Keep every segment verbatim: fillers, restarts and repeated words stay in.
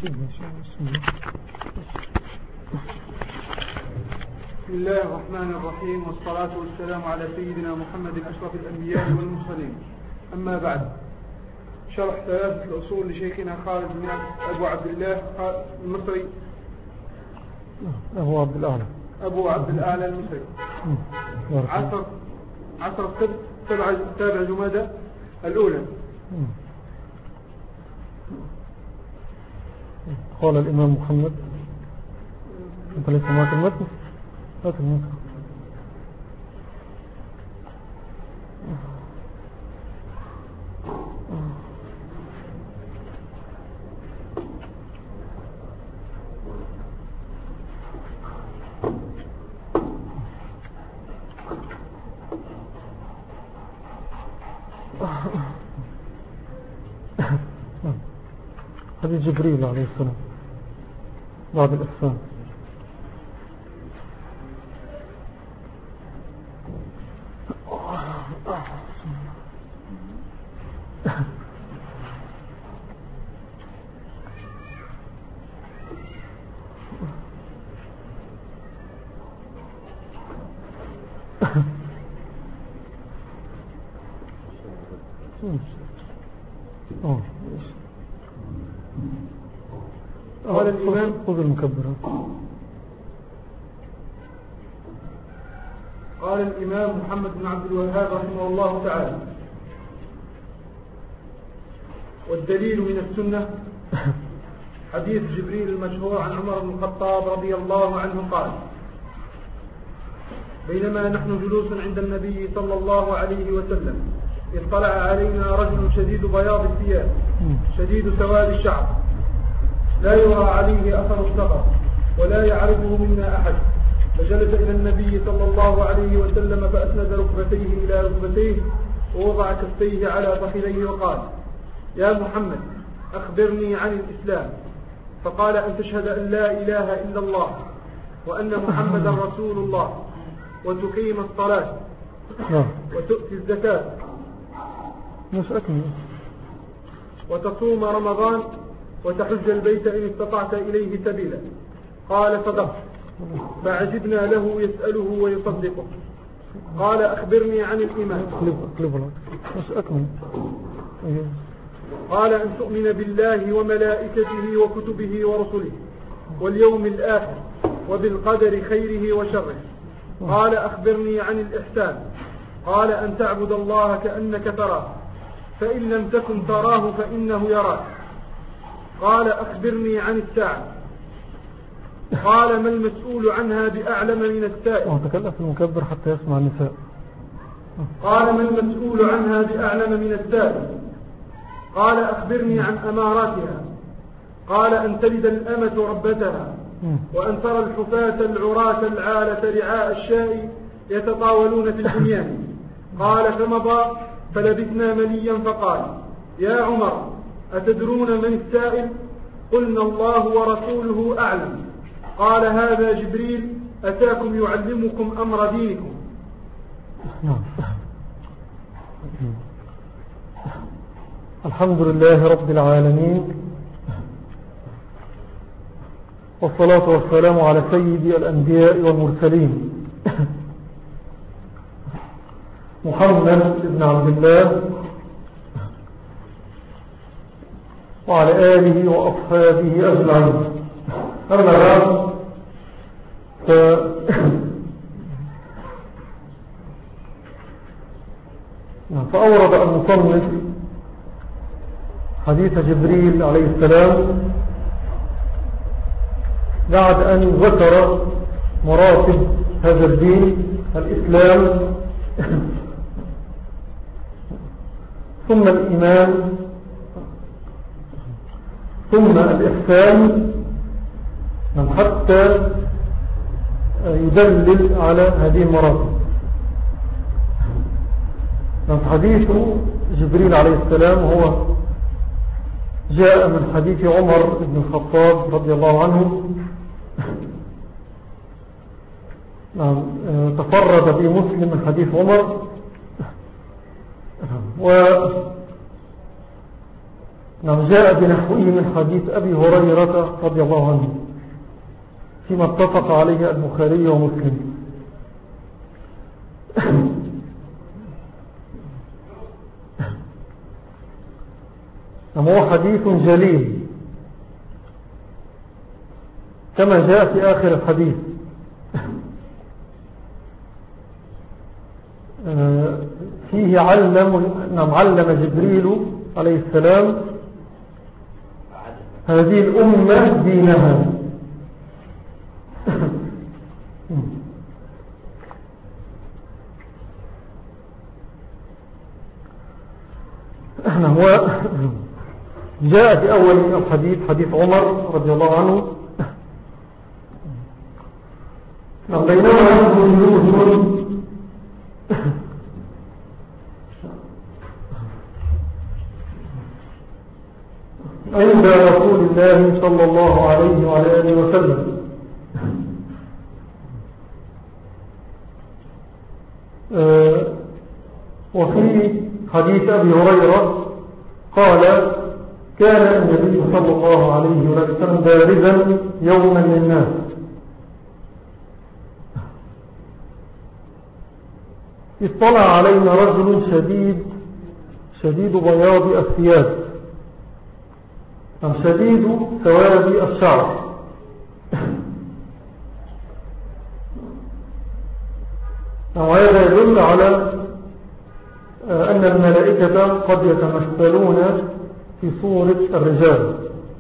بسم الله الرحمن الرحيم، والصلاة والسلام على سيدنا محمد أشرف الأنبياء والمرسلين. أما بعد، شرح ثلاثة الأصول لشيخنا خالد بن أبو عبد الله المصري أبو عبد الأعلى أبو عبد الأعلى المصري. عصر عصر السبت سبع سابع جمادى الأولى. قال الإمام محمد، أنت ليس معك المتن؟ هات المتن. حديث جبريل عليه السلام بعد الإحسان. قال الإمام خذ المكبر. قال الإمام محمد بن عبد الوهاب رحمه الله تعالى: والدليل من السنة حديث جبريل المشهور عن عمر بن الخطاب رضي الله عنه قال: بينما نحن جلوس عند النبي صلى الله عليه وسلم اطلع علينا رجل شديد بياض الثياب شديد سواد الشعر لا يرى عليه أثر السفر ولا يعرفه منا أحد، فجلس إلى النبي صلى الله عليه وسلم فأسند ركبتيه إلى ركبتيه ووضع كفيه على فخذيه وقال: يا محمد أخبرني عن الإسلام. فقال: أن تشهد أن لا إله إلا الله وأن محمدا رسول الله وتقيم الصلاة وتؤتي الزكاة وتصوم رمضان وتحج البيت إن استطعت إليه سبيلا. قال: صدقت. فعجبنا له يسأله ويصدقه. قال: أخبرني عن الإيمان. قال: أن تؤمن بالله وملائكته وكتبه ورسله واليوم الآخر وبالقدر خيره وشره. قال: أخبرني عن الإحسان. قال: أن تعبد الله كأنك تراه فإن لم تكن تراه فإنه يراك. قال: أخبرني عن الساعة. قال: ما المسؤول عنها بأعلم من السائل. تكلم في المكبر حتى يسمع النساء. قال: ما المسؤول عنها بأعلم من السائل. قال: أخبرني عن أماراتها. قال: أن تلد الأمة ربتها وأن ترى الحفاة العراة العالة رعاء الشاء يتطاولون في البنيان. قال: فمضى فلبثنا مليا فقال: يا عمر أتدرون من السائل؟ قلنا: الله ورسوله أعلم. قال: هذا جبريل أتاكم يعلمكم أمر دينكم. الحمد لله رب العالمين، والصلاة والسلام على سيد الأنبياء والمرسلين محمد بن عبد الله وعلى آله وأصحابه أجمعين. أما بعد، ف... فأورد المصنف حديث جبريل عليه السلام بعد أن ذكر مراتب هذا الدين الإسلام ثم الإيمان ثم الإحسان، حتى يدلل على هذه المراتب. حديث جبريل عليه السلام هو جاء من حديث عمر بن الخطاب رضي الله عنه، تفرد به مسلم من حديث عمر، و نعم جاء بنحوه من حديث أبي هريرة رضي الله عنه فيما اتفق عليه البخاري ومسلم. نعم هو حديث جليل كما جاء في آخر الحديث. فيه علم نعم علم جبريل عليه السلام هذه الأمة دينها. نعم جاء في أول الحديث حديث عمر رضي الله عنه نعم بينما يوسف عند رسول الله صلى الله عليه وعلى آله وسلم آه وفي حديث أبي هريرة قال كان النبي صلى الله عليه وسلم بارزا يوما للناس اطلع علينا رجل شديد شديد بياض الثياب شديد سواد الشعر وهذا يدل على أن الملائكة قد يتمثلون في صورة الرجال.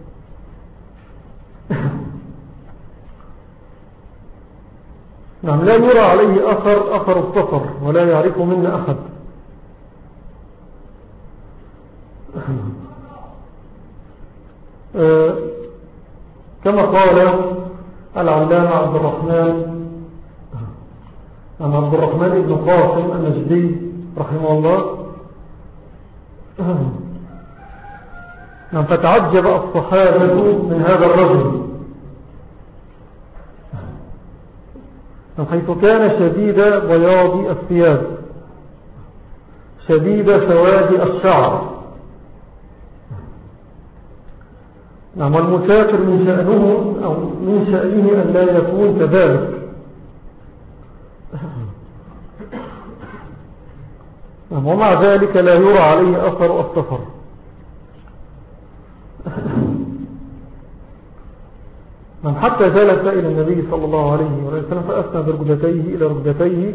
نعم لا يرى عليه أثر أثر السفر ولا يعرف منا أحد. آه كما قال العلامة عبد الرحمن عن عبد الرحمن بن قاسم النجدي رحمه الله آه فتعجب الصحابة من هذا الرجل حيث كان شديد بياض الثياب شديد سواد الشعر. نعم والمسافر من شأنه أو من شأنه أن لا يكون كذلك. نعم ومع ذلك لا يرى عليه أثر السفر. نعم حتى جلس إلى النبي صلى الله عليه وسلم فأسند ركبتيه إلى ركبتيه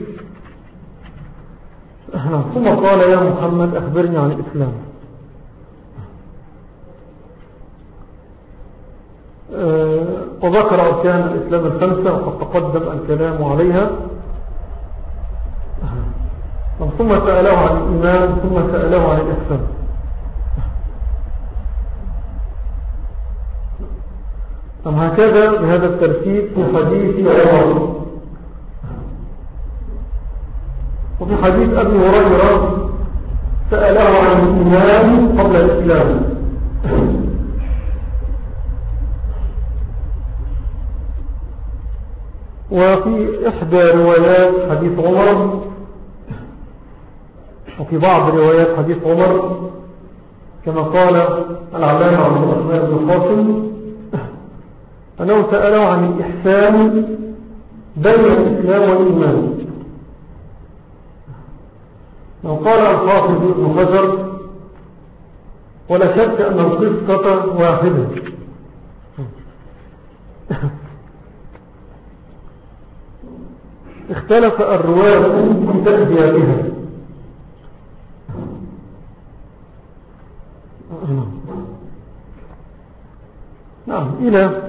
ثم قال يا محمد أخبرني عن الإسلام. وذكر أركان الإسلام الخمسة وقد تقدم الكلام عليها. ثم سأله عن الإيمان ثم سأله عن الإحسان. هكذا بهذا الترتيب في حديث عمر. وفي حديث أبي هريرة سأله عن الإيمان قبل الإسلام. وفي إحدى روايات حديث عمر وفي بعض روايات حديث عمر كما قال العلامة عبد الرحمن بن قاسم أنه سأله عن الإحسان بين الإسلام والإيمان. وقال الحافظ ابن حجر ولا شك أن القصة واحدة اختلف الرواة في تأدياتها. نعم إلى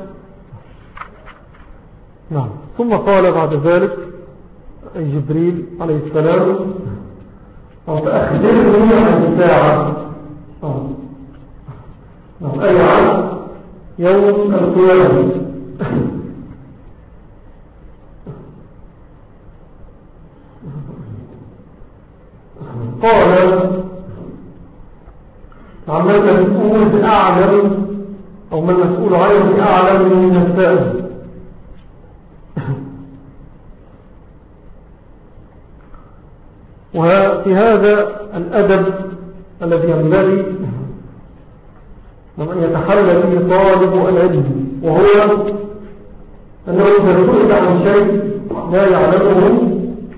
نعم ثم قال بعد ذلك أي جبريل عليه السلام فأخبرني عن الساعة أي عن يوم القيامة. قال عما المسؤول أعلم أو ما المسؤول عنه أعلم من السائل. وفي هذا الأدب الذي ينبغي ومن يتحلى به طالب العلم، وهو أنه إذا سئل عن شيء لا يعلمه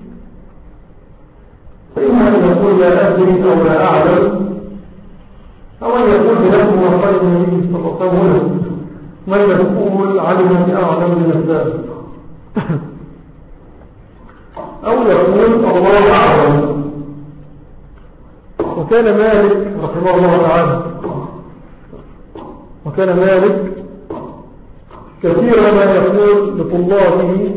فإما أن يقول لا أدري أو لا أعلم، أو أن يقول بنفسه وقال النبي صلى الله عليه وسلم من يقول علمني أعلم من السابق، أو يقول الله أعلم. وكان مالك رحمه الله تعالى وكان مالك كثيرا ما يقول لطلابه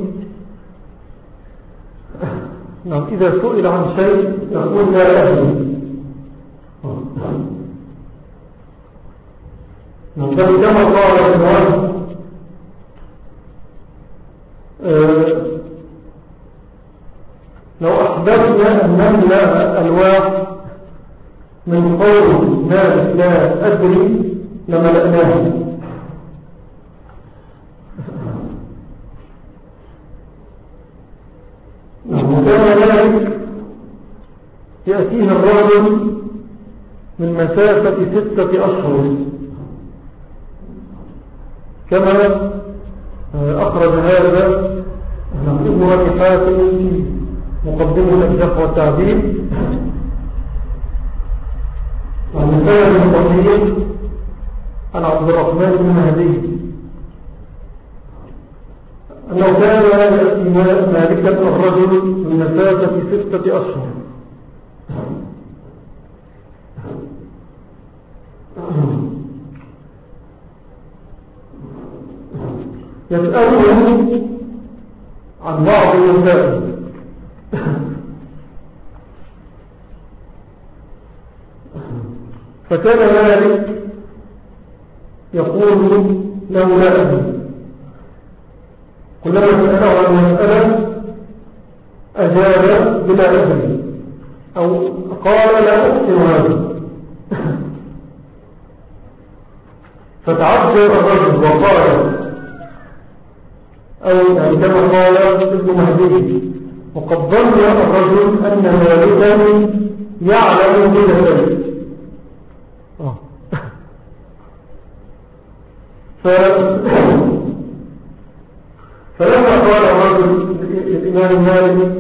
نعم إذا سئل عن شيء يقول لا أدري. نعم كما قال ابن آه لو أحببنا أن نملأ ألواح من قول مالك لا أدري لملأناه. وكان مالك يأتيه الرجل من مسافة ستة أشهر كما أخرج هذا ابن أبي حاتم في مقدمة الجرح والتعديل عن سيد المصري عن عبد الرحمن بن مهدي أنه كان يأتي مالكا الرجل من مسافة ستة أشهر يسأله عن بعض المسائل فكان مالك يقول له لا أدري. كلما سأله عن مسألة أجاب بلا أدري أو قال لا أحسن هذا. فتعجب الرجل وقال أو يعني كما قال ابن مهدي وقد ظن الرجل أن مالكا يعلم بلا شيء. فلما قال الرجل الإمام مالك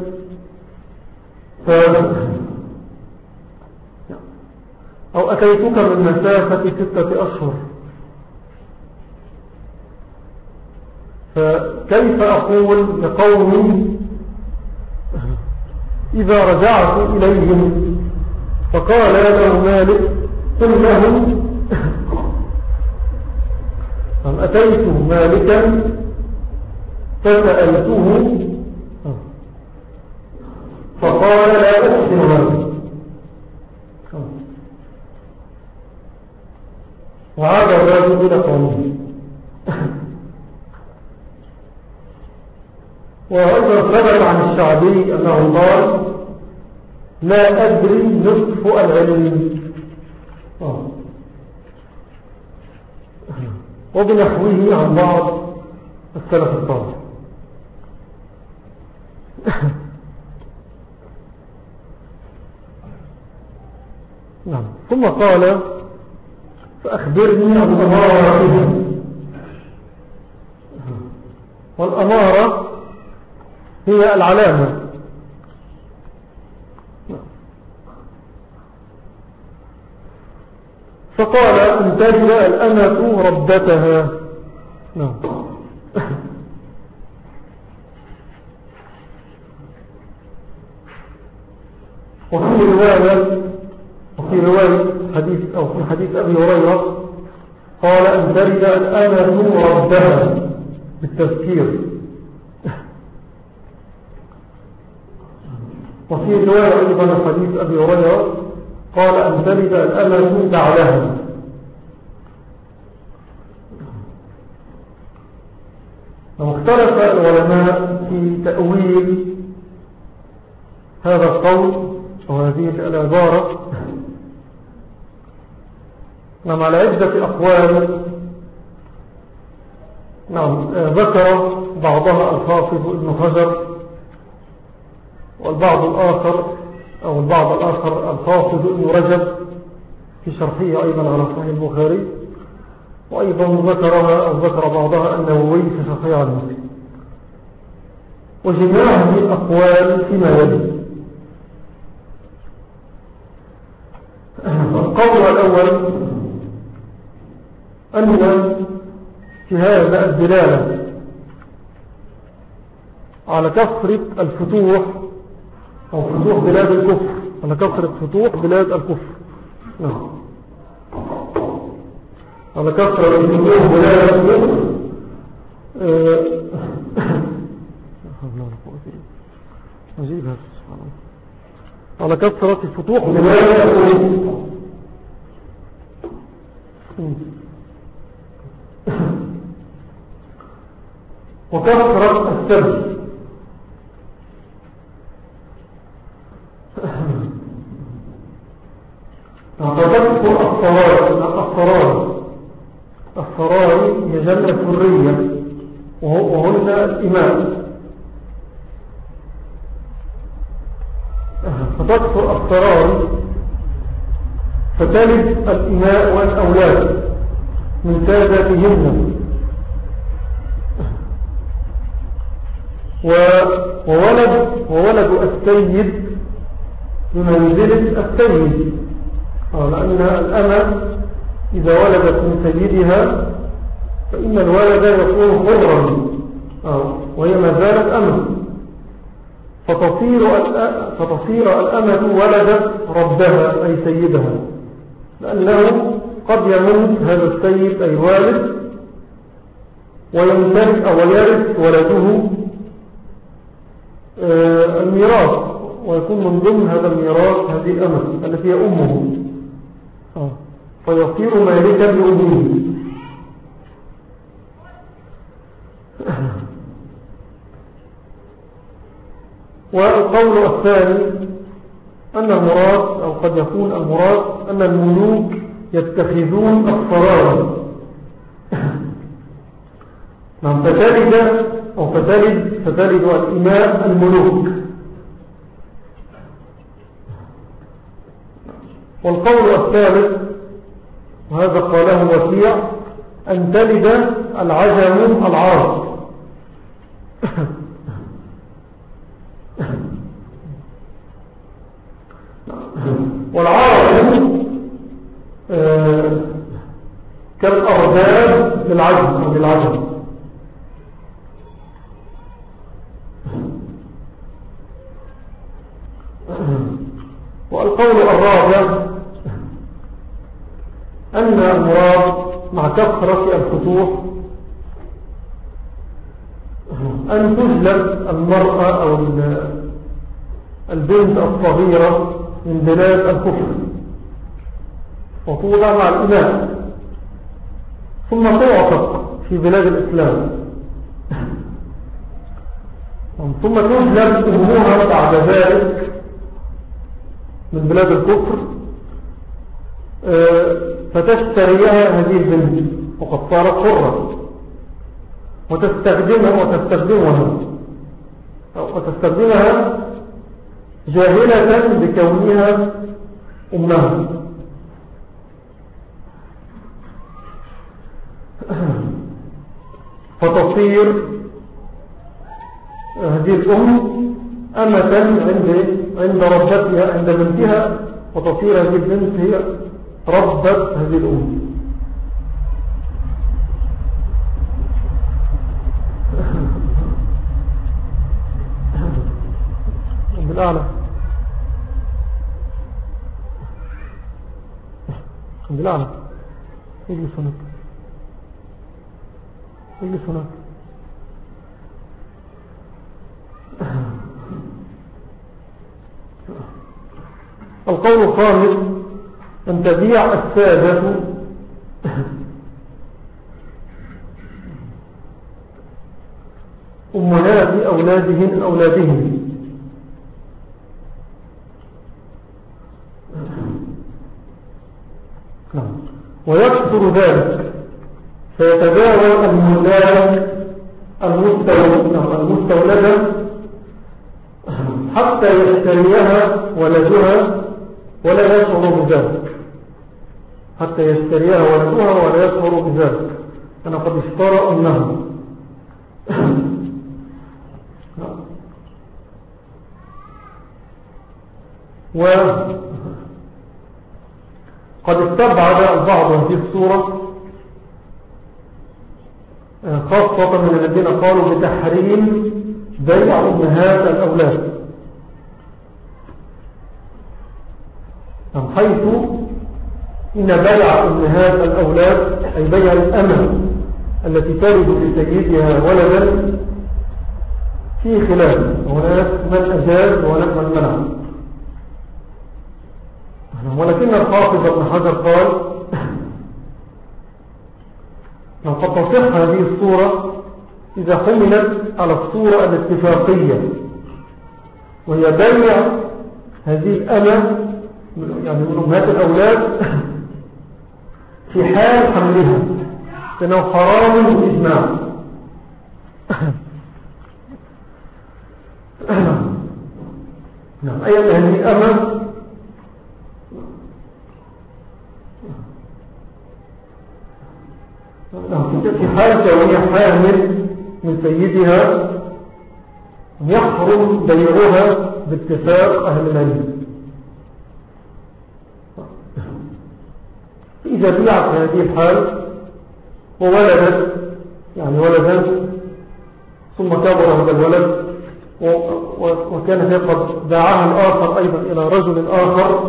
أو أتيتك من مسافة ستة أشهر فكيف أقول لقومي إذا رجعت إليهم؟ فقال له مالك قل لهم أتيت مالكا فسألته فقال لا أحسن هذا. وعاد الرجل إلى قومه. وأيضا ثبت عن الشعبي أنه قال لا أدري نصف العلم، وبنحوه عن بعض السلف الصالح. نعم. ثم قال فأخبرني عن أمارة. والأمارة هي العلامة. فقال أن تجد الأمة ربتها. نعم. وفي رواية وفي رواية حديث أو في حديث أبي هريرة قال أن تجد الأمة ربتها بالتذكير. وفي رواية أيضا حديث أبي هريرة قال أن تلد الأمة بعلها. واختلف العلماء في تأويل هذا القول أو هذه العبارة نعم على عدة أقوال. نعم ذكر بعضها الحافظ ابن حجر، والبعض الآخر أو البعض الآخر الحافظ ابن رجب في شرحه أيضا على صحيح البخاري، وأيضا ذكرها أو ذكر بعضها النووي في صحيح مسلم. وجميع هذه الأقوال فيما يلي. القول الأول أن في هذا الدلالة على كثرة الفتوح أو فتوح بلاد الكفر، على كثرة فتوح بلاد الكفر، نعم، على كثرة فتوح بلاد الكفر على كثرة فتوح بلاد الكفر وكثرة السبب فتذكر الصراري. الصراري هي جمع سرية وهن الإمام. فتذكر الصراري فتلد الإماء والأولاد من ساداتهن، وولد وولد السيد بمنزلة السيد، لأن الأمة إذا ولدت من سيدها فإن الولد يكون حرا وهي ما زالت أمة، فتصير فتصير الأمة ولدت ربها أي سيدها، لأنه قد يموت هذا السيد أي والد ويمتلك أو يرث ولده الميراث، ويكون من ضمن هذا الميراث هذه الأمة التي هي أمه، فيصير مالكا لأمه. والقول الثاني أن المراد أو قد يكون المراد أن الملوك يتخذون الصراري، نعم، فتلد أو فتلد فتلد الإماء الملوك. والقول الثالث وهذا قاله وكيع أن تلد العجم العرب. والعرب كالأرباب للعجم أو للعجم. والقول الرابع أن المراد مع كثرة الفتوح أن تجلب المرأة أو البنت الصغيرة من بلاد الكفر وتوضع مع الإمام ثم تعتق في بلاد الإسلام، ثم تجلب أمها بعد ذلك من بلاد الكفر فتشتريها هذه البنت وقد صارت حرة وتستخدمها وتستخدمها وتستخدمها جاهلة بكونها أمها، فتصير هذه الأم أمة عند عند ربتها عند بنتها، وتصير هذه البنت هي ربت هذه الأم. بالأعلى بالأعلى اجلس هناك اجلس هناك. القول الخامس أن تبيع السادة أمهات أولادهن أولادهن ويكثر ذلك فيتداول المولاد المستولدة حتى يشتريها ولدها ولا يشعر بذلك، حتى يشتريها ولدها ولا يشعر بذلك أنا قد اشترى أمها. وقد استبعد البعض هذه الصورة خاصة من الذين قالوا بتحريم بيع أمهات الأولاد، حيث إن بيع أمهات الأولاد أي بيع الأمة التي تلد لسيدها ولدا في خلاف، هناك من أجاز وهناك من منع. ولكن الحافظ ابن حجر قال قد تصح هذه الصورة إذا حملت على الصورة الاتفاقية، وهي بيع هذه الأمة يعني من أمهات الأولاد في حال حملها، لأنه حرام بالإجماع. نعم، أي أن هذه الأمة في حال كونها حامل من سيدها يحرم بيعها باتفاق أهل العلم. إذا بيعت في هذه الحال وولدت يعني ولدا ثم كبر هذا الولد وكان قد دعاها الآخر أيضا إلى رجل آخر،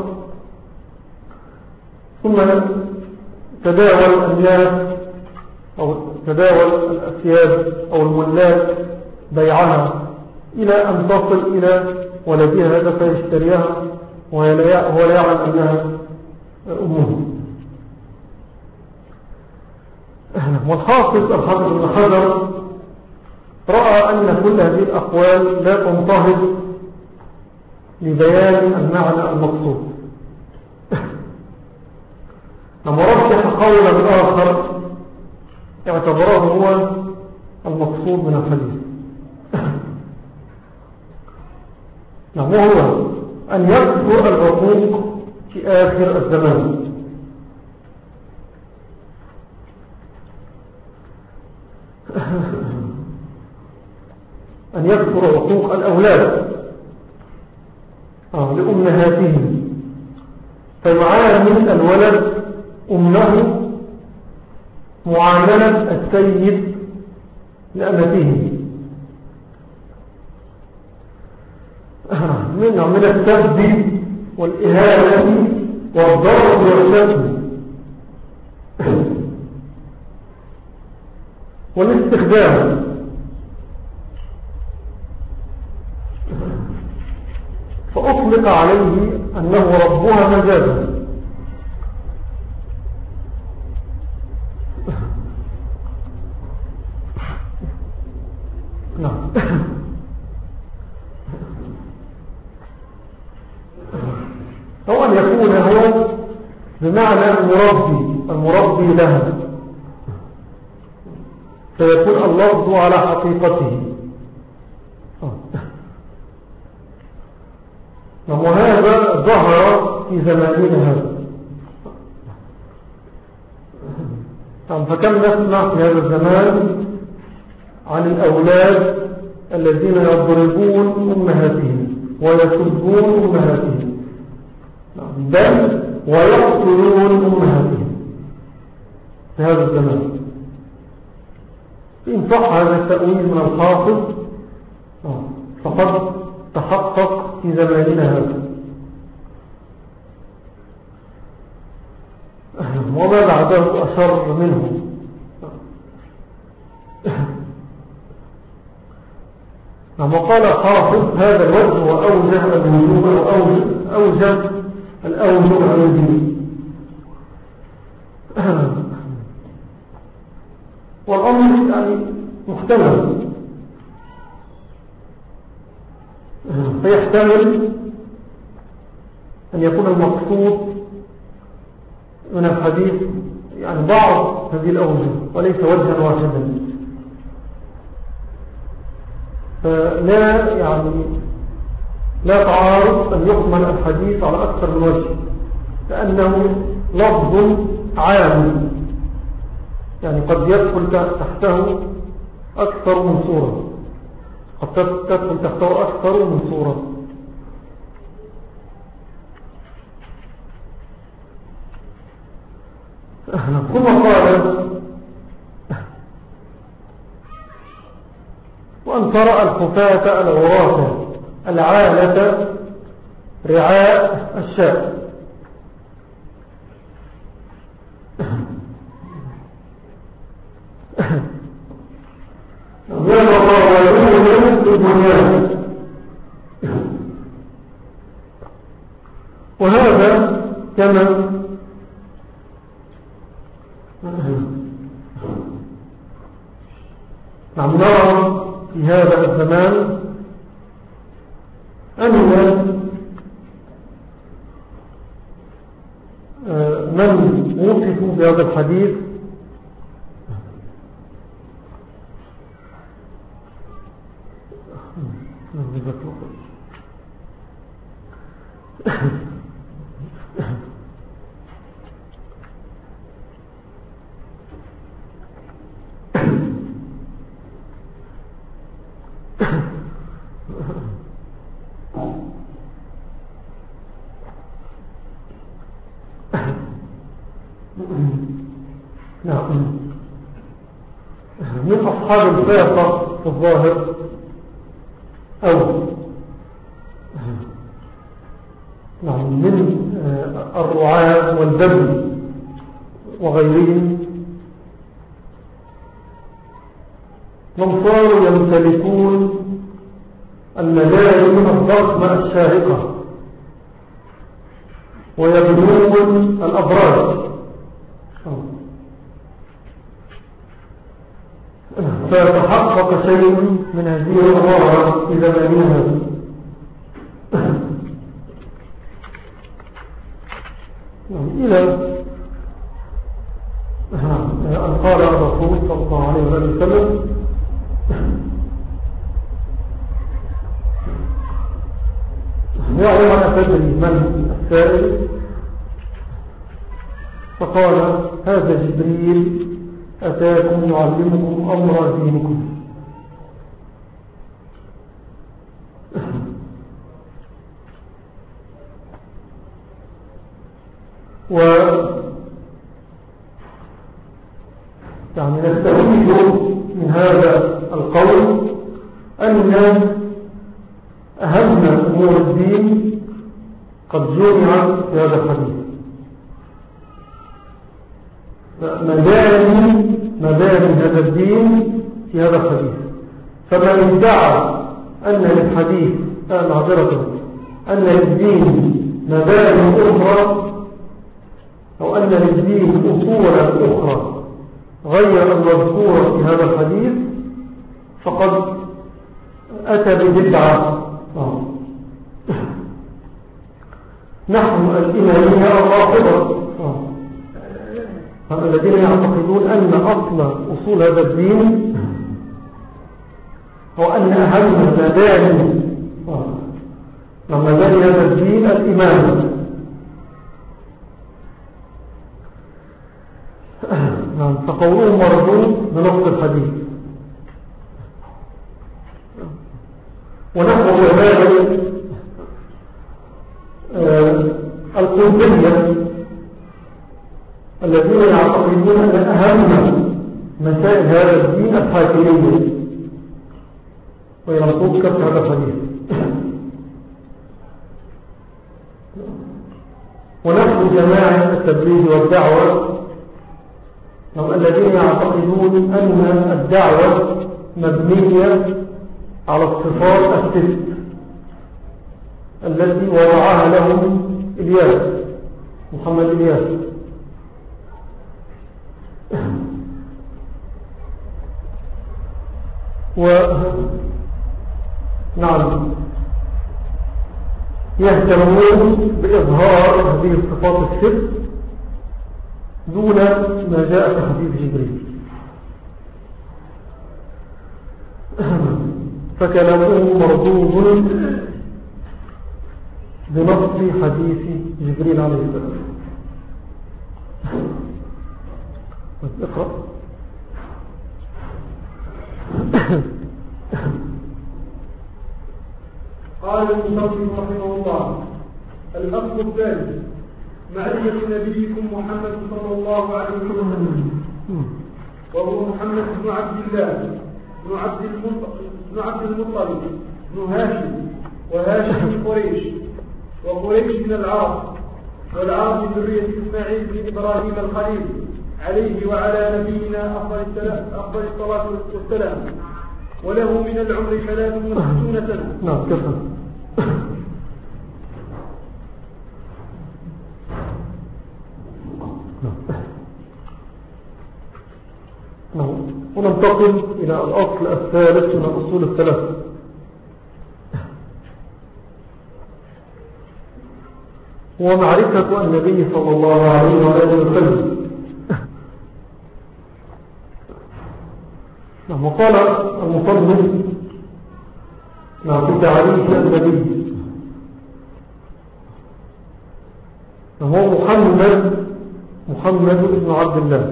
ثم تداول الناس أو تداول الأسياد أو الملاك بيعها إلى أن تصل إلى ولدها هذا فيشتريها وهو لا يعلم أنها أمه. والحافظ الحافظ بن حجر رأى أن كل هذه الأقوال لا تنتهض لبيان المعنى المقصود، ورجح قولا آخر اعتبره هو المقصود من الحديث، وهو أن يكثر العقوق في آخر الزمان، أن يكثر عقوق الأولاد لأمهاتهم، فيعامل الولد أمه معاملة السيد لأمته من من السب والإهانة والضرب والشتم والاستخدام، فأطلق عليه أنه ربها مجازا. نعم. أو أن يكون هو بمعنى المربي المربي لها، فيكون اللفظ على حقيقته. وهذا ظهر في زماننا هذا، فكم نسمع في هذا الزمان عن الأولاد الذين يضربون أمهاتهم ويسبون أمهاتهم، بل ويقتلون أمهاتهم في هذا الزمان. إن صح هذا التأويل من الحافظ فقد تحقق في زماننا هذا، وما بعده أشر منه. وقال حافظ هذا الوجه وأوجه الوجوه وأوجه الأوجه الوجوه. والأمر يعني محتمل، فيحتمل أن يكون المقصود من الحديث يعني بعض هذه الأوجه وليس وجها واحدا، فلا يعني لا تعارض أن يحمل الحديث على أكثر من وجه، لأنه لفظ عام، يعني قد يدخل تحته أكثر من صورة، قد تدخل تحته أكثر من صورة. ثم قال وأن ترى الخفاة العراة العالة رعاء الشاء. وهذا كما نعم نرى في هذا الزمان أن من وصفوا بهذا الحديث من أصحاب الفاقة في الظاهر أو من الرعاة والدم وغيرهم من صاروا يمتلكون الملايين الضخمة الشاهقة ويبنون الأبراج، فيتحقق شيء من هذه الأمارة في زمانها. إلى أن قال الرسول صلى الله عليه وسلم يعلم أن تدري من السائل، فقال هذا جبريل أتاكم يعلمكم أمر دينكم. و يعني نستفيد من هذا القول أن أهم أمور الدين قد جمعت في هذا الحديث. مباني مباني هذا الدين في هذا الحديث، فمن ادعى أن للحديث معذرة أن للدين مباني أخرى أو أن للدين أصولا أخرى غير المذكورة في هذا الحديث فقد أتى ببدعة. نحن الإمامية الرافضة الذين يعتقدون أن أصل أصول هذا الدين هو أن أهم مباني مباني هذا الدين الإمام. فقولهم مردود بنص الحديث. ونحن كذلك القلبية الذين يعتقدون أن أهم مسائل هذا الدين الحاكمية وينصوص كف هذا الحديث. ونحن جماعة التبليغ والدعوة الذين يعتقدون أن الدعوة مبنية على الصفات الست التي وضعها لهم إلياس محمد إلياس. و نعم يهتمون بإظهار هذه الصفات الست دون ما جاء في حديث جبريل، فكلامه مردود بنص حديث جبريل عليه السلام. اقرأ. قال المصنف رحمه الله: الأصل الثالث معرفة نبيكم محمد صلى الله عليه وسلم، وهو محمد بن عبد الله بن عبد بن عبد المطلب بن هاشم، وهاشم من قريش، وقريش من العرب، والعرب من ذرية إسماعيل بن إبراهيم الخليل عليه وعلى نبينا أفضل الصلاة والسلام، وله من العمر ثلاث وستون سنة. نعم كفى. وننتقل إلى الأصل الثالث من الأصول الثلاثة، ومعرفة النبي صلى الله عليه وسلم. وقال المصنف في تعريف النبي: هو محمد محمد بن عبد الله.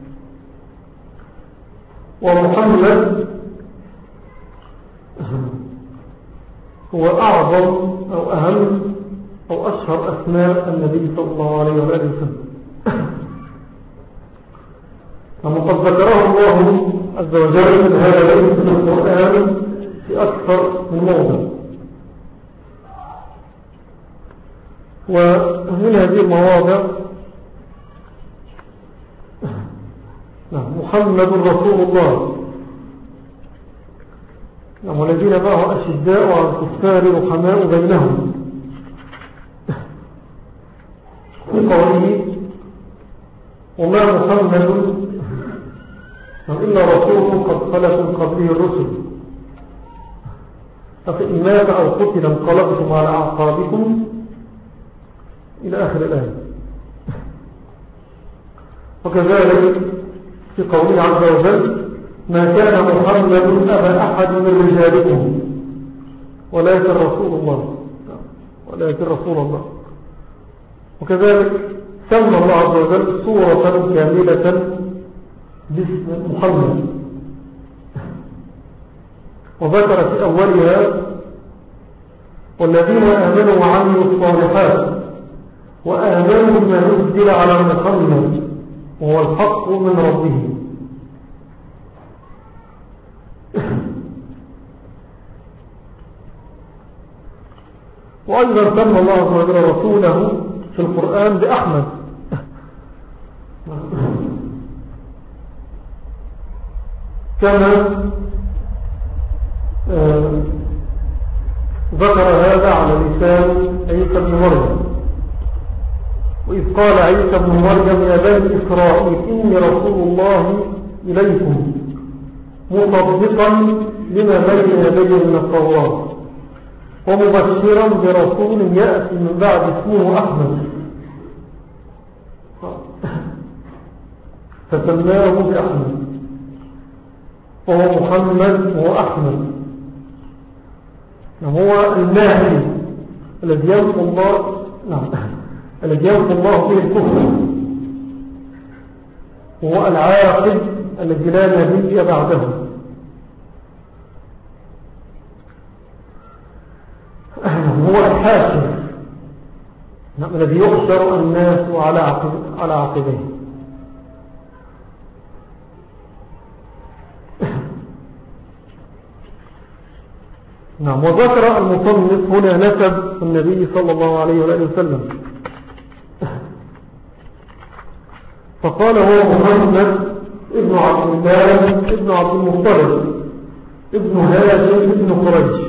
ومحمد هو أعظم أو أهم أو أشهر أسماء النبي صلى الله عليه وسلم، وقد ذكره الله عز وجل من هذا الاسم في القرآن في أكثر من موضع. ومن هذه المواضع محمد رسول الله، والذين معه أشداء على الكفار رحماء بينهم، في قوله: وما محمد إلا رسول قد خلت من قبله الرسل أفإن مات أو قتل انقلبتم على أعقابكم إلى آخر الآية. وكذلك في قوله عز وجل: ما كان محمد أبا أحد من رجالكم ولكن رسول الله ولكن رسول الله. وكذلك سمى الله عز وجل سورة كاملة باسم محمد، وذكر في أولها: والذين آمنوا وعملوا الصالحات وآمنوا بما نزل على محمد وهو الحق من ربه. وأيضا سمى الله عز وجل رسوله في القرآن بأحمد، كما آه ذكر هذا على لسان عيسى بن مريم، وإذ قال عيسى بن مريم: يا بني إسرائيل إني رسول الله إليكم مصدقا لما بين يدي من التوراة ومبشرا برسول يأتي من بعد اسمه أحمد، فسماه بأحمد، وهو محمد وهو أحمد، هو الماحي الذي يمحو الله نعم الذي يمحو الله فيه الكفر، وهو العاقب الذي لا نبي بعده. هو الحاكم الذي يحشر الناس على على عقبيه. نعم. وذكر المصنف هنا نسب النبي صلى الله عليه وآله وسلم، فقال: هو محمد ابن عبد الله ابن عبد المطلب ابن هاشم ابن قريش.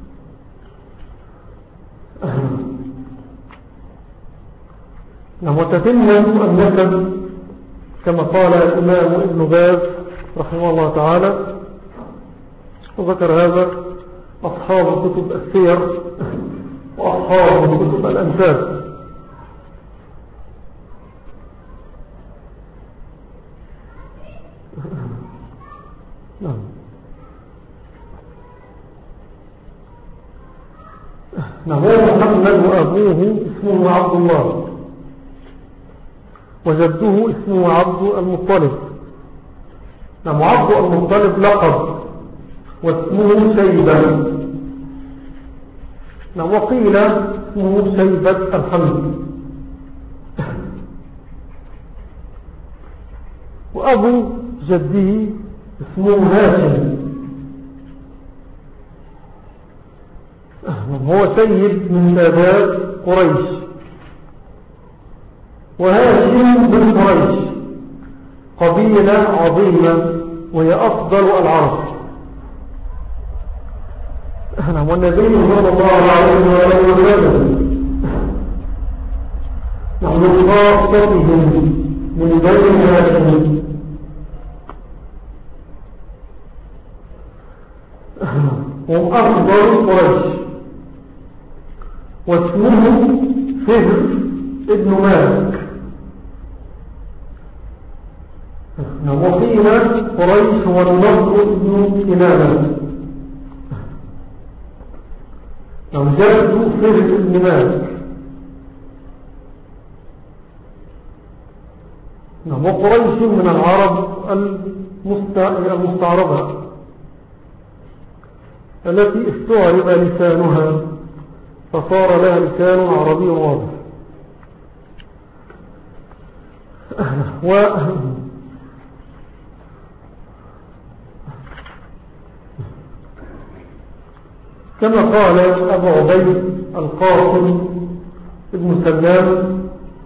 نعم. وتتمم النسب كما قال الإمام ابن باز رحمه الله تعالى، وذكر هذا أصحاب كتب السير وأصحاب كتب الأنساب. نعم. نعم. محمد وأبوه اسمه عبد الله، وجده اسمه عبد المطلب، نعم عبد المطلب لقب واسمه شيبة. نعم وقيل اسمه شيبة الحمد. وأبو جده اسمه هاشم. هو سيد من سادات قريش، وهاشم من قريش قبيلة عظيمة وهي أفضل العرب. والنبي صلى الله عليه وسلم نحن خاصتهم من بني هاشم. هم أفضل قريش، واسمه فهر ابن مالك. وقيل قريش هو النضر ابن كنانة. جد فهر ابن مالك. وقريش من العرب المستعربة التي استعرب لسانها فصار لها لسان عربي واضح. و كما قال أبو عبيد القاسم ابن سلام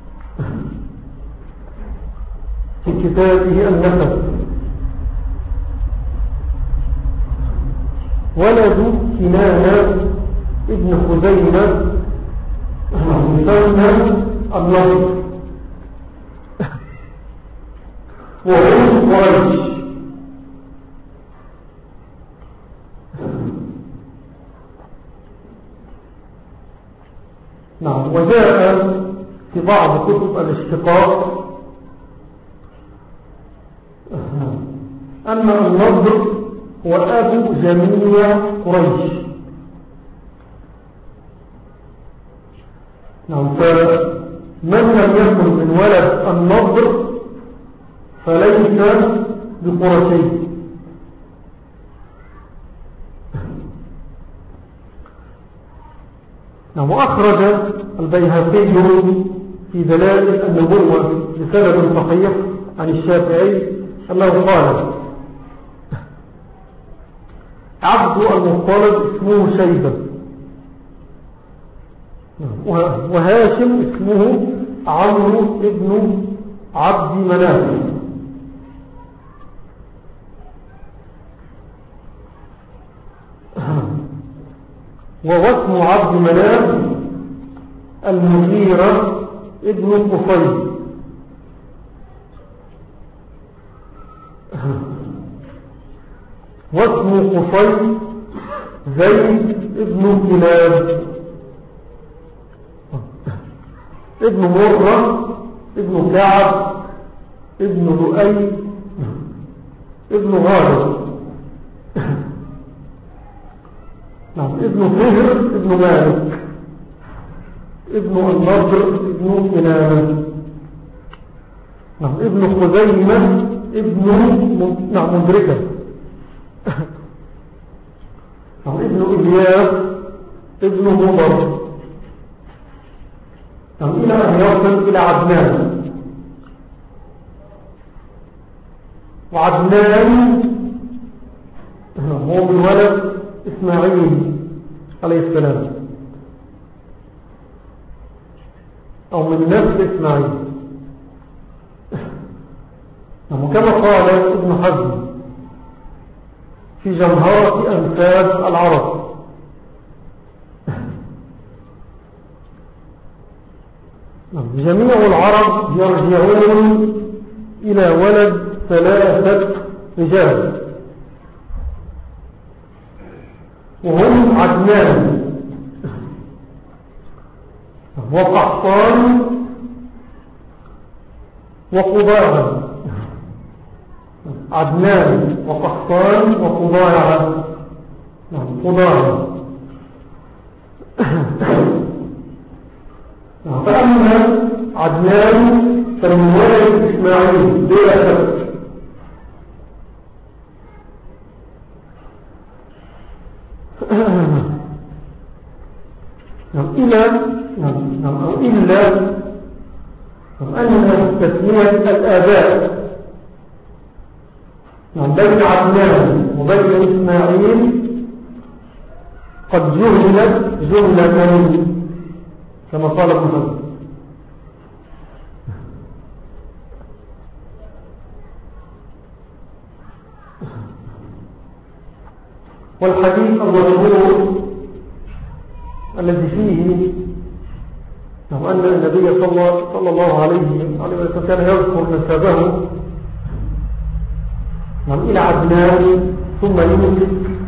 في كتابه النسب: ولد كنانة ابن خزيمة مسمى النصر، وهم قريش. نعم. وجاء في بعض كتب الاشتقاق أن النضر هو أبو جميع قريش. نعم. فمن لم يكن من ولد النضر فليس بقرشي. نعم. وأخرج البيهقي في دلائل النبوة بسند صحيح عن الشافعي أنه قال: عبد المطلب اسمه شيبة، وهاشم اسمه عمرو ابن عبد مناف. وواسم عبد مناف المغيرة ابن قصي. واسم قصي زيد ابن كلاب ابن مرة ابن كعب ابن لؤي ابن غالب. نعم. ابن فهر ابن مالك ابن النضر ابن كنانة. نعم. ابن خزيمة ابن نعم مدركة. نعم. ابن إلياس ابن مضر. نعم. إلى أن يصل إلى عدنان. وعدنان هو من ولد إسماعيل عليه السلام، أو من نفس إسماعيل. وكما قال ابن حزم في جمهرة أنساب العرب: جميع العرب يرجعون إلى ولد ثلاثة رجال، وهم عدنان وقحطان وقضاعة. عدنان وقحطان وقضاعة. قضاعة. فأما عدنان فمن ولد إسماعيل بلا شك، نعم إلى نعم نعم أو إلا أن تسمية الآباء نعم بين عدنان وبين إسماعيل قد جهلت جملة كما قال ابن حزم. والحديث المشهور الذي فيه نعم أن النبي صلى الله عليه وسلم كان يذكر نسبه نعم إلى عدنان ثم يمسك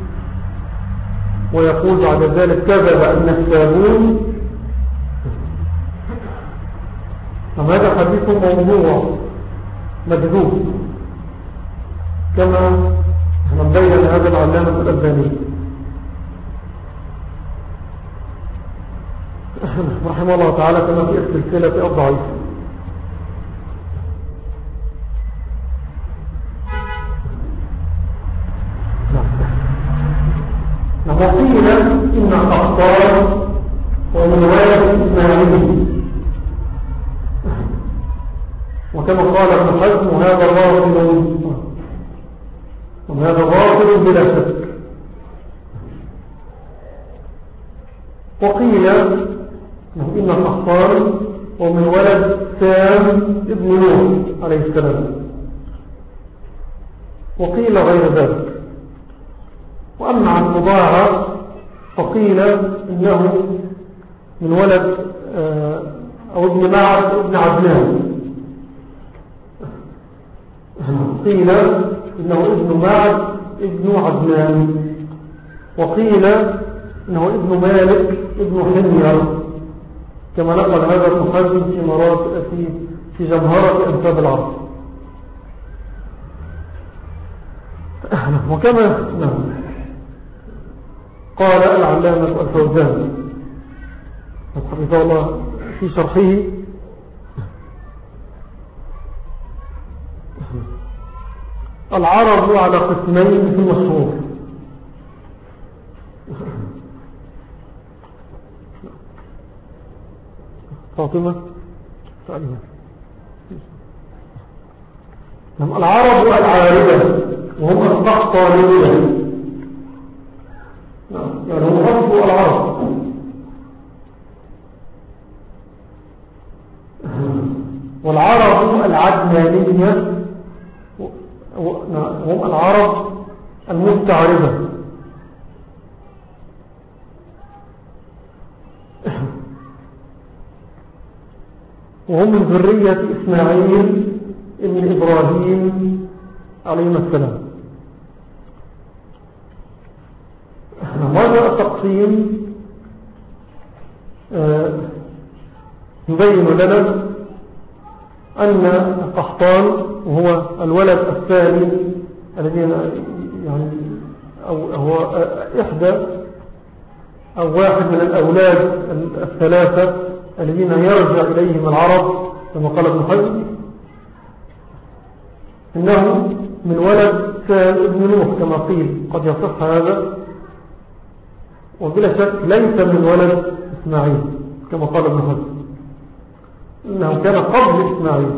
ويقول بعد ذلك كذب النسابون. نعم هذا حديث موضوع مكذوب كما نبين هذا العلامة الألباني رحمه الله تعالى كما في السلسلة الضعيفة. وقيل إن قحطان ومن والد إسماعيل وكما قال ابن حزم هذا باطل وهذا باطل بلا شك. وقيل إن قحطان ومن ولد سام ابن نوح عليه السلام وقيل غير ذلك. وأما عن مضاعف فقيل إنه من ولد أو ابن معد ابن عدنان قيل إنه ابن معد ابن عدنان وقيل إنه ابن مالك ابن حمير كما نقل هذا المحدث في مرات في في جمهرة أنساب العرب. وكما نعم قال العلامة الفوزان حفظه الله في شرحه العرب على قسمين في المشهور. فاطمة تعليمها العرب العاربة وهم القحطانية يعني هم أصل العرب والعرب العدنانية هم العرب المستعربة وهم من ذرية إسماعيل ابن إبراهيم عليه السلام. هذا التقسيم يبين لنا أن قحطان وهو الولد الثاني الذي يعني أو هو إحدى أو واحد من الأولاد الثلاثة الذين يرجع إليهم العرب كما قال ابن حزم إنه من ولد سام ابن نوح كما قيل قد يصح هذا وبلا شك ليس من ولد إسماعيل كما قال ابن حزم إنه كان قبل إسماعيل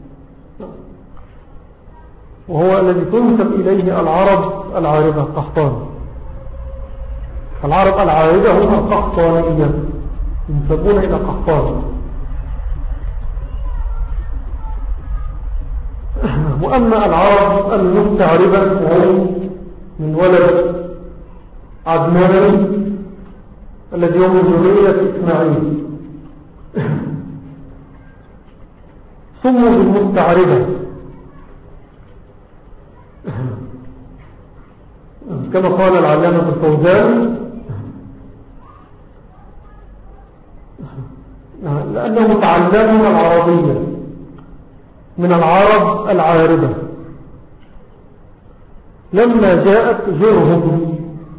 وهو الذي تنسب إليه العرب العاربة قحطان. العرب العاربة هم القحطانية ينسبون إلى قحطان. وأما العرب المستعربة وهم من ولد عدنان الذي هم من ذرية إسماعيل سموا بالمستعربة كما قال العلامة الفوزان لأنهم تعلموا العربية من العرب العاربة لما جاءت جرهم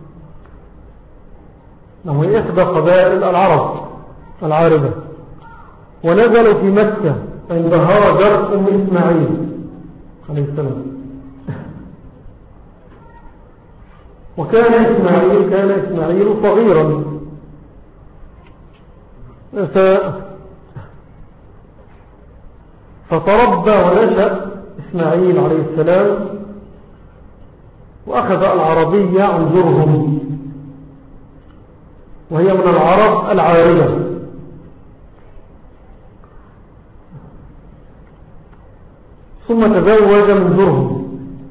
وهي إحدى قبائل العرب العاربة ونزلوا في مكة عند هاجر أم إسماعيل عليه السلام وكان إسماعيل كان إسماعيل صغيرا ف فتربى ونشأ إسماعيل عليه السلام وأخذ العربية عن جرهم، وهي من العرب العاربة. ثم تزوج من جرهم.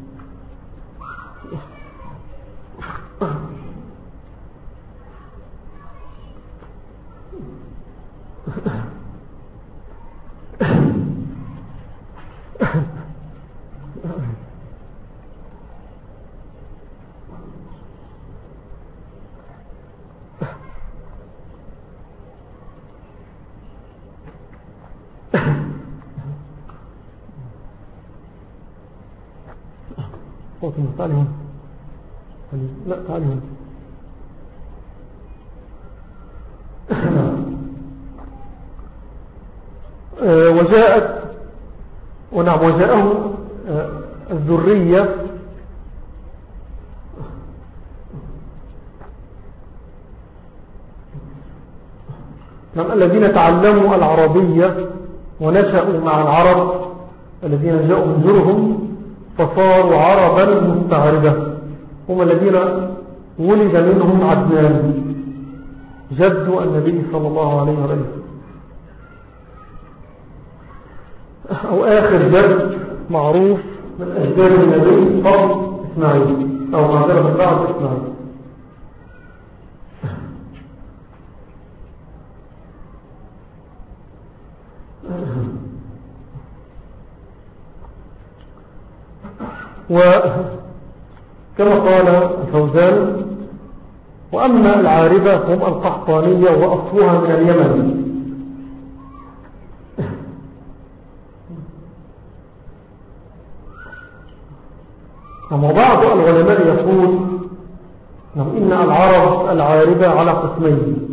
تعالي هنا. لا تعالي هنا. وجاءت ونعم وجاءه الذرية نعم الذين تعلموا العربية ونشأوا مع العرب الذين جاءوا من جرهم فصاروا عربا مستعربة، هم الذين ولد منهم عدنان جد النبي صلى الله عليه وسلم، أو آخر جد معروف من أجداد النبي فضل إسماعيل أو معذرة بعد إسماعيل. وكما قال الفوزان: وأما العاربة هم القحطانية وأصلها من اليمن. وبعض العلماء يقول إن العرب العاربة على قسمين: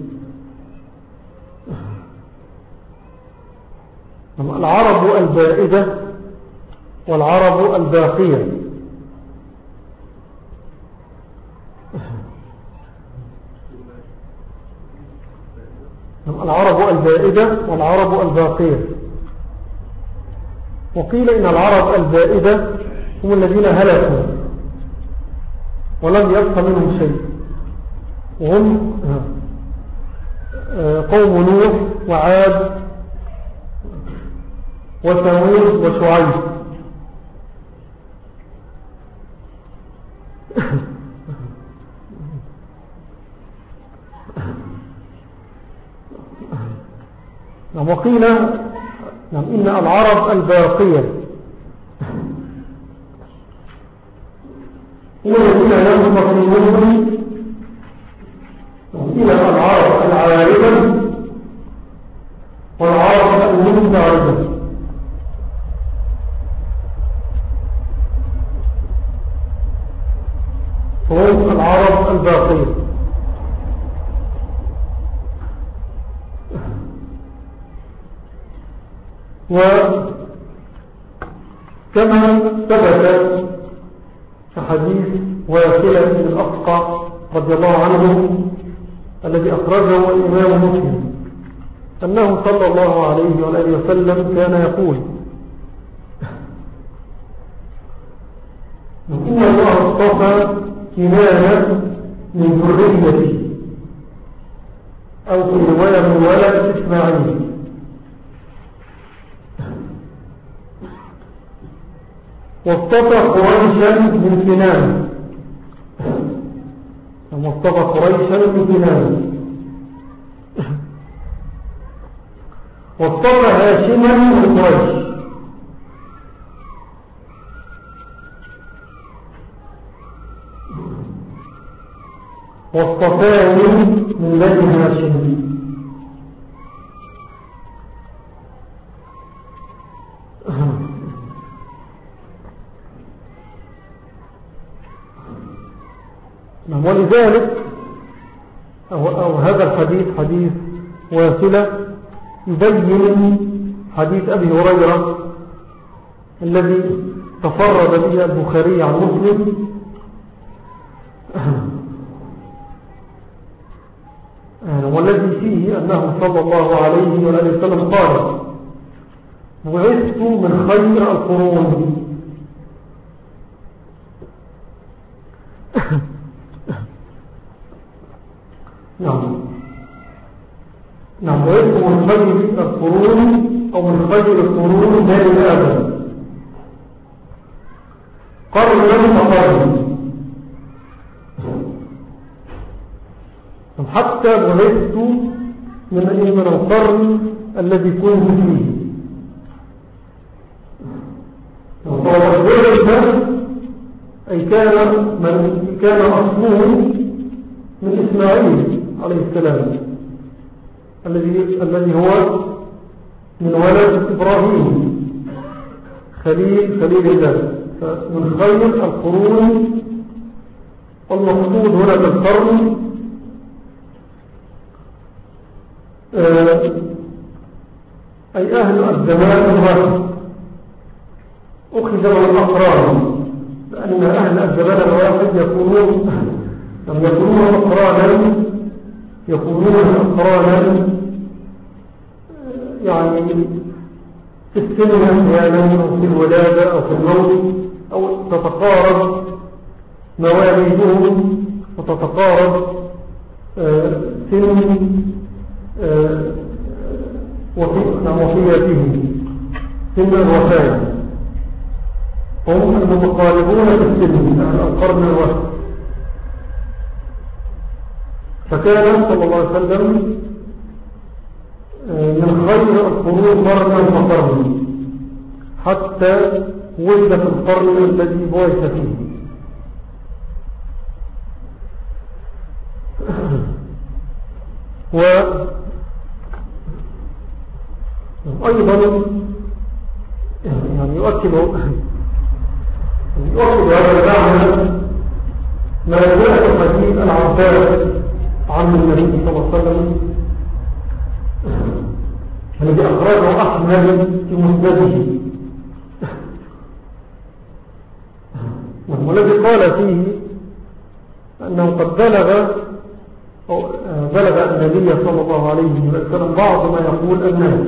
العرب البائدة والعرب الباقية. العرب البائدة والعرب الباقية. وقيل إن العرب البائدة هم الذين هلكوا ولم يبق منهم شيء، وهم قوم نوح وعاد وثمود وشعيب. وقيل إن العرب الباقية هم الذين لهم مطلوبون إلى العرب العاربة والعرب المستعربة. هم العرب الباقية. وكما ثبت في حديث واصلة بن الأسقع رضي الله عنه الذي أخرجه الإمام مسلم أنه صلى الله عليه وآله وسلم كان يقول: إن الله اصطفى كنانة من ذريتي، أو في رواية من ولد إسماعيل، واصطفى قريشا من كنانة، واصطفى قريشا من كنانة، واصطفى هاشما من قريش، واصطفاني من بني هاشم. ولذلك أو, أو هذا الحديث حديث واصلة يبين حديث أبي هريرة الذي تفرد به البخاري عن مسلم والذي فيه أنه صلى الله عليه وآله وسلم قال بعثت من خير القرون. نعم نعم بعثت من خير القرون أو من خير القرون بني آدم قرنا فقرنا، حتى بعثت من من القرن الذي كنت فيه. وغير أي كان من كان أصله من إسماعيل عليه السلام الذي الذي هو من ولد إبراهيم خليل خليل الله. فمن خير القرون، والمقصود هنا بالقرن أي أهل الزمان الواحد، أخذ من الأقران، لأن أهل الزمان الواحد يكونون يكونون أقرانا يكونون أقرانا يعني في السن أحيانا أو في الولادة أو في الموت، أو تتقارب مواليدهم وتتقارب سن وفياتهم سن الوفاة، هم المتقاربون في السن القرن الواحد. فكان صلى الله عليه وسلم من خير القرون قرنا فقرنا حتى ولد في القرن الذي بعث فيه. وأيضا يعني يؤكد يؤكد هذا المعنى ما جاء حديث العباس عن النبي صلى الله عليه وسلم الذي أخرجه أحمد في مسنده، والذي قال فيه أنه قد بلغ بلغ النبي صلى الله عليه وسلم بعض ما يقول الناس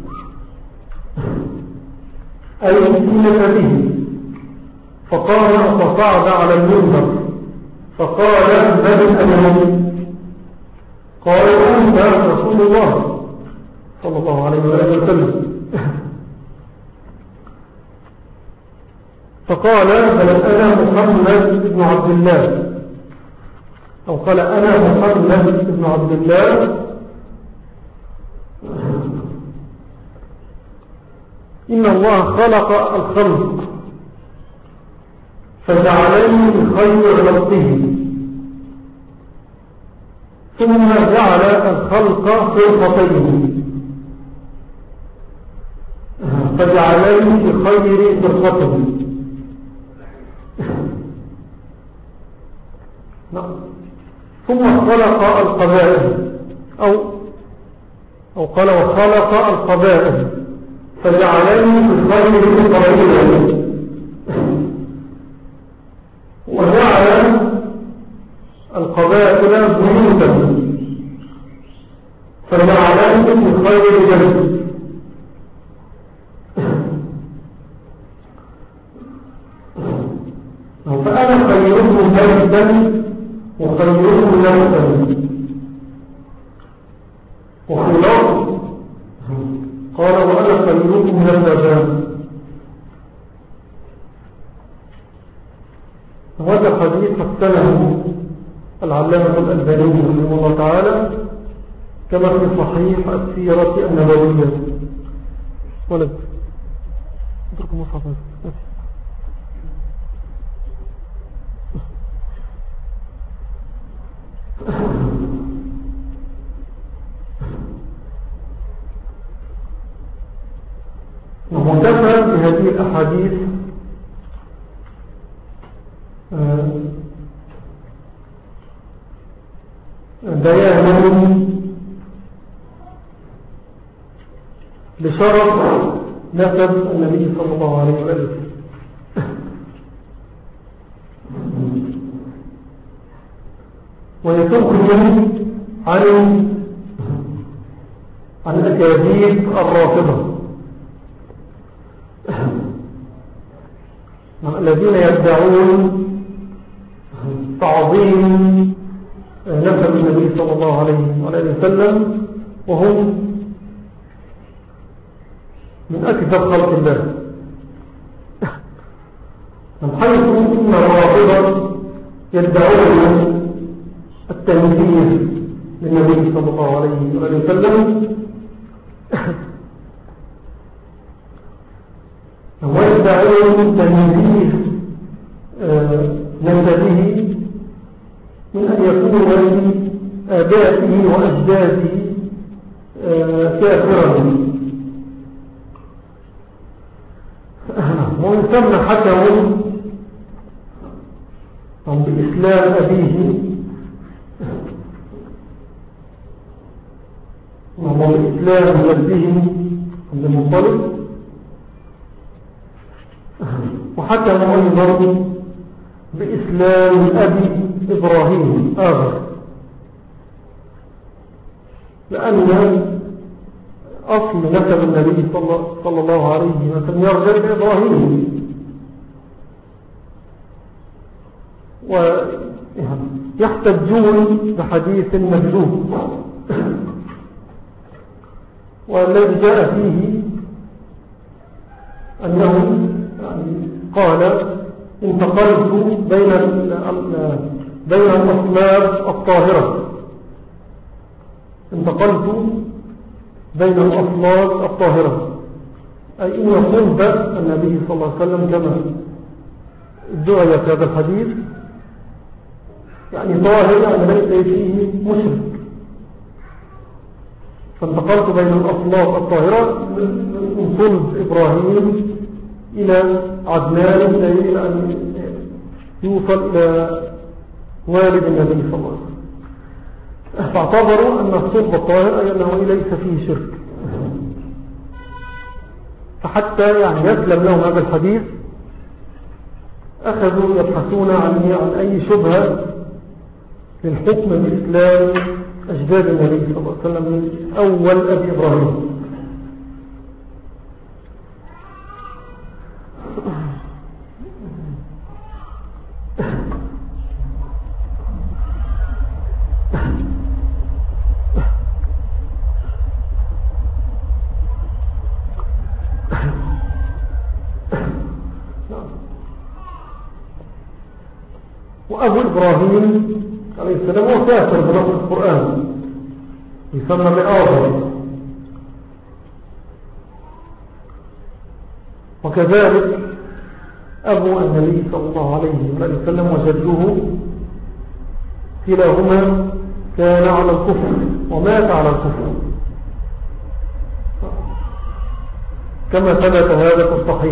أي يمكنك به، فقال فصعد على المنبر فقال من أنا؟ قال أنت رسول الله صلى الله عليه وسلم. فقال بل أنا محمد بن عبد الله، أو قال أنا محمد بن عبد الله إن الله خلق الخلق فجعلني بخير خلقه، ثم جعل الخلق فرقتين فجعلني بخير فرقته. ثم خلق القبائل أو أو قال وخلق القبائل فجعلني بخير القبائل، وجعل القبائل بيوتا فجعلني بخير جنة. فأنا خيرهم بيتا وخيرهم نفسا وخلاف قال وأنا خيركم نفسا. وهذا حديث حسنه العلامة الألباني رحمه الله تعالى كما في صحيح السيرة النبوية. ولد اتركوا مصحف ومكتفى بهذه الأحاديث بيانا لشرف نسب النبي صلى الله عليه وسلم. ويتخرج عن عن أكاذيب الرافضة الذين يدعون تعظيم نسب النبي صلى الله عليه وسلم وهم من أكثر خلق الله، من حيث إن الرافضة يدعون التنزيه للنبي صلى الله عليه وسلم ويدعون تنزيه نسبه من أن يكون ولي آبائه وأجداده كافرا، ومن ثم حكموا بإسلام أبيه وبإسلام جده عبد المطلب، وحكموا أيضا بإسلام أبي إبراهيم آخر، لأن أصل نسب النبي صلى الله عليه وسلم يرجع لإبراهيم، ويحتجون بحديث مكذوب والذي جاء فيه أنه قال انتقلت بين بين الأصلاب الطاهرة انتقلت بين الأصلاب الطاهرة، أي إن يقول النبي صلى الله عليه وسلم كما دعي في هذا الحديث يعني طاهر يعني ليس فيه مشرك، فانتقلت بين الأصلاب الطاهرة من صلب إبراهيم إلى عدنان إلى أن يوصل إلى والد النبي صلى الله عليه وسلم، فاعتبروا أن الصلب الطاهر أي أنه ليس فيه شرك، فحتى يعني يسلم لهم هذا الحديث أخذوا يبحثون عن عن أي شبهة للحكم الإسلام أجداد النبي صلى الله عليه وسلم من أول أبي إبراهيم. وأبو إبراهيم عليه السلام هو كافر بنص القرآن يسمى بآخر، وكذلك أبو النبي صلى الله عليه وسلم وجده كلاهما كان على الكفر ومات على الكفر كما ثبت هذا في الصحيح،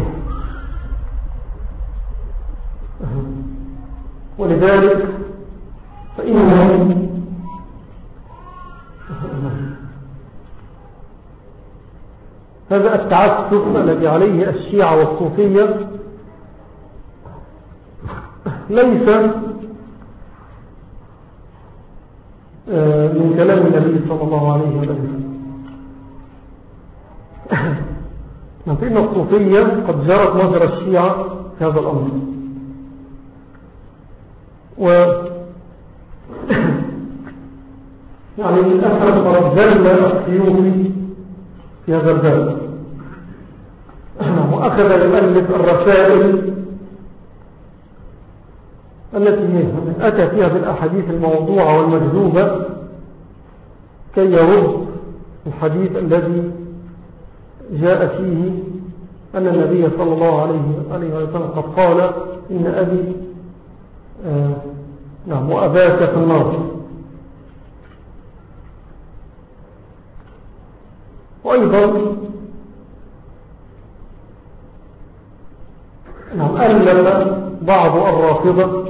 ولذلك فإنهم هذا التعسف الذي عليه الشيعة والصوفية ليس من كلام النبي صلى الله عليه وسلم، فإن الصوفية قد جرت مجرى الشيعة في هذا الأمر، و يعني من أحد رجل السيوطي في هذا الباب، وأخذ يؤلف الرسائل التي أتى فيها بالأحاديث الموضوعة والمكذوبة كي يرد الحديث الذي جاء فيه أن النبي صلى الله عليه وسلم قد قال إن أبي آه نعم وأباك في النار. وأيضا نعم ألف بعض الرافضة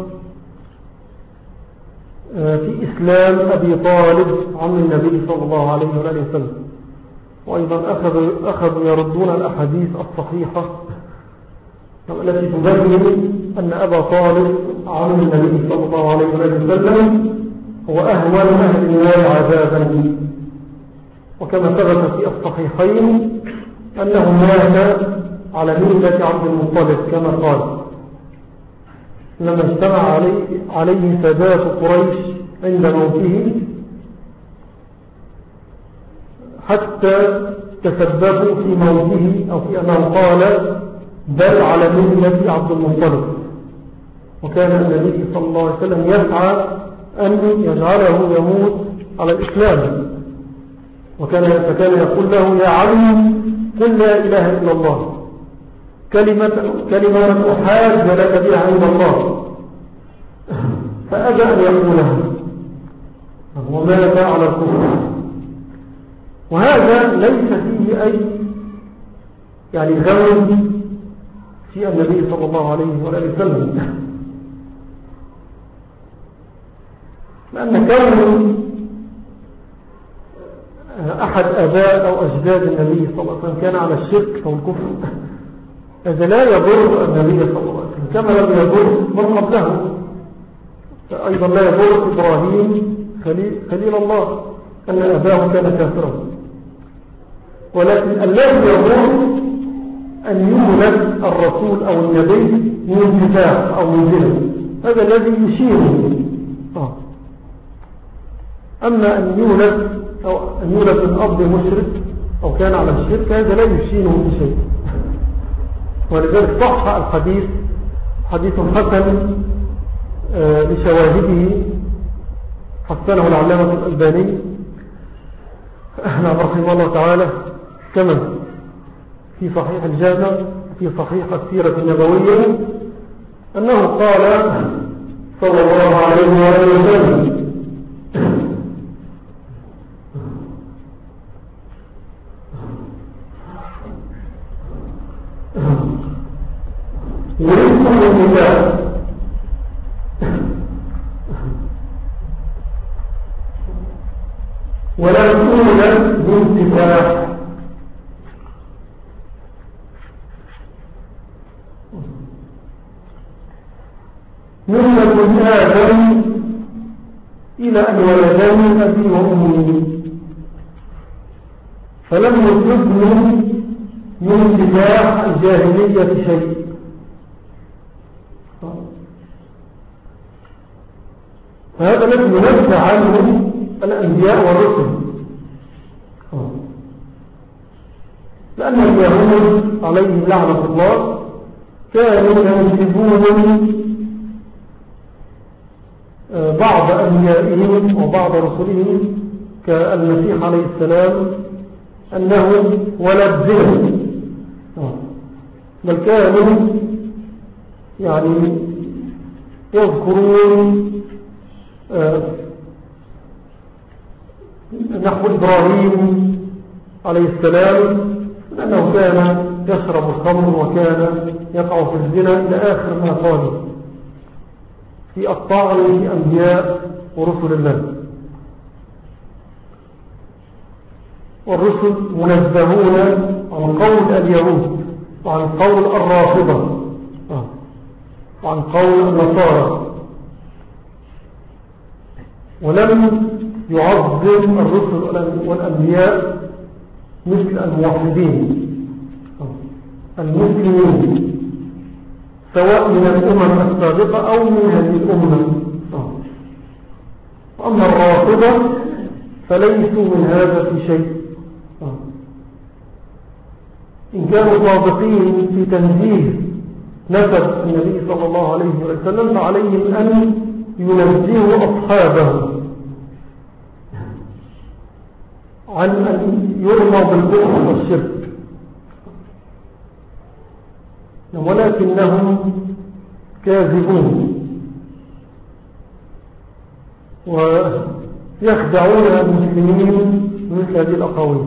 في إسلام أبي طالب عم النبي صلى الله عليه وسلم، وأيضا أخذوا, أخذوا يردون الأحاديث الصحيحة التي تبين أن أبا طالب عم النبي صلى الله عليه وسلم هو أهون أهل النار عذابا، وكما ثبت في الصحيحين أنه مات على ملة عبد المطلب كما قال لما اجتمع عليه, عليه سادات قريش عند موته حتى تسببوا في موته أو في أنه قال بل على ملة عبد المطلب. وكان النبي صلى الله عليه وسلم يسعى أن يجعله يموت على الإسلام، وكان فكان يقول له يا علي قل لا إله إلا الله كلمة, كلمة أحاج لك بها عند الله، فأبى أن يقولها ومات على الكفر. وهذا ليس فيه أي يعني غم في النبي صلى الله عليه وآله وسلم، لأن كون أحد آباء أو أجداد النبي صلى الله عليه وسلم كان على الشرك أو الكفر هذا لا يضر النبي صلى الله عليه وسلم كما لم يضر من قبله. أيضا لا يضر إبراهيم خليل الله أن أباه كان كافرا، ولكن الذي يضر أن يولد الرسول أو النبي من كتاب أو من دين، هذا الذي يشيره. أما أن يولد أو أن يولد من أب مشرك أو كان على الشرك هذا لا يشينه بشيء. ولذلك صح الحديث حديث حسن آه لشواهده حسنه العلامة الألباني رحمه الله تعالى كما في صحيح الجامع في صحيح السيرة النبوية أنه قال صلى الله عليه وسلم ورزق النساء ولا تولد بانتفاع من آدم إلى أن ولدني أبي وأمي فلم يصبني من اتباع الجاهلية شيء. فهذا الذي ينزع عنه الأنبياء والرسل، لأن اليهود عليهم لعنة الله كانوا ينسبون بعض أنبيائهم وبعض رسلهم كالمسيح عليه السلام أنه ولد زنا، بل كانوا يعني يذكرون نحو إبراهيم عليه السلام أنه كان يشرب الخمر وكان يقع في الزنا إلى آخر ما قال في الطعن في أنبياء ورسل الله. والرسل منزهون عن قول اليهود وعن قول الرافضة وعن قول النصارى، ولم يعظم الرسل والأنبياء مثل الموحدين المسلمين سواء من الأمم السابقة أو من هذه الأمة. وأما الرافضة فليسوا من هذا في شيء، إن كانوا صادقين في تنزيه نسب النبي صلى الله عليه وسلم فعليهم أن ينزهوا أصحابه عن أن يرموا بالكفر والشرك، ولكنهم كاذبون ويخدعون المسلمين مثل هذه الأقاويل.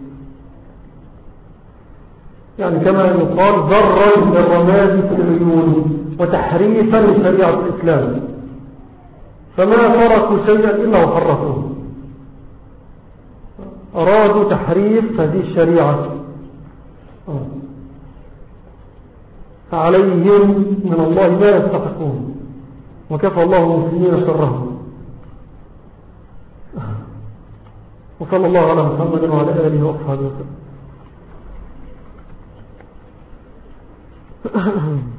يعني كما يقال ضرا بالرماد في العيون وتحريفا لشريعة الإسلام، فما تركوا شيئا إلا وحرفوه، أرادوا تحريف هذه الشريعة، فعليهم من الله ما يستحقون، وكفى الله المسلمين شرهم. وصلى الله على محمد وعلى آله وأصحابه وسلم.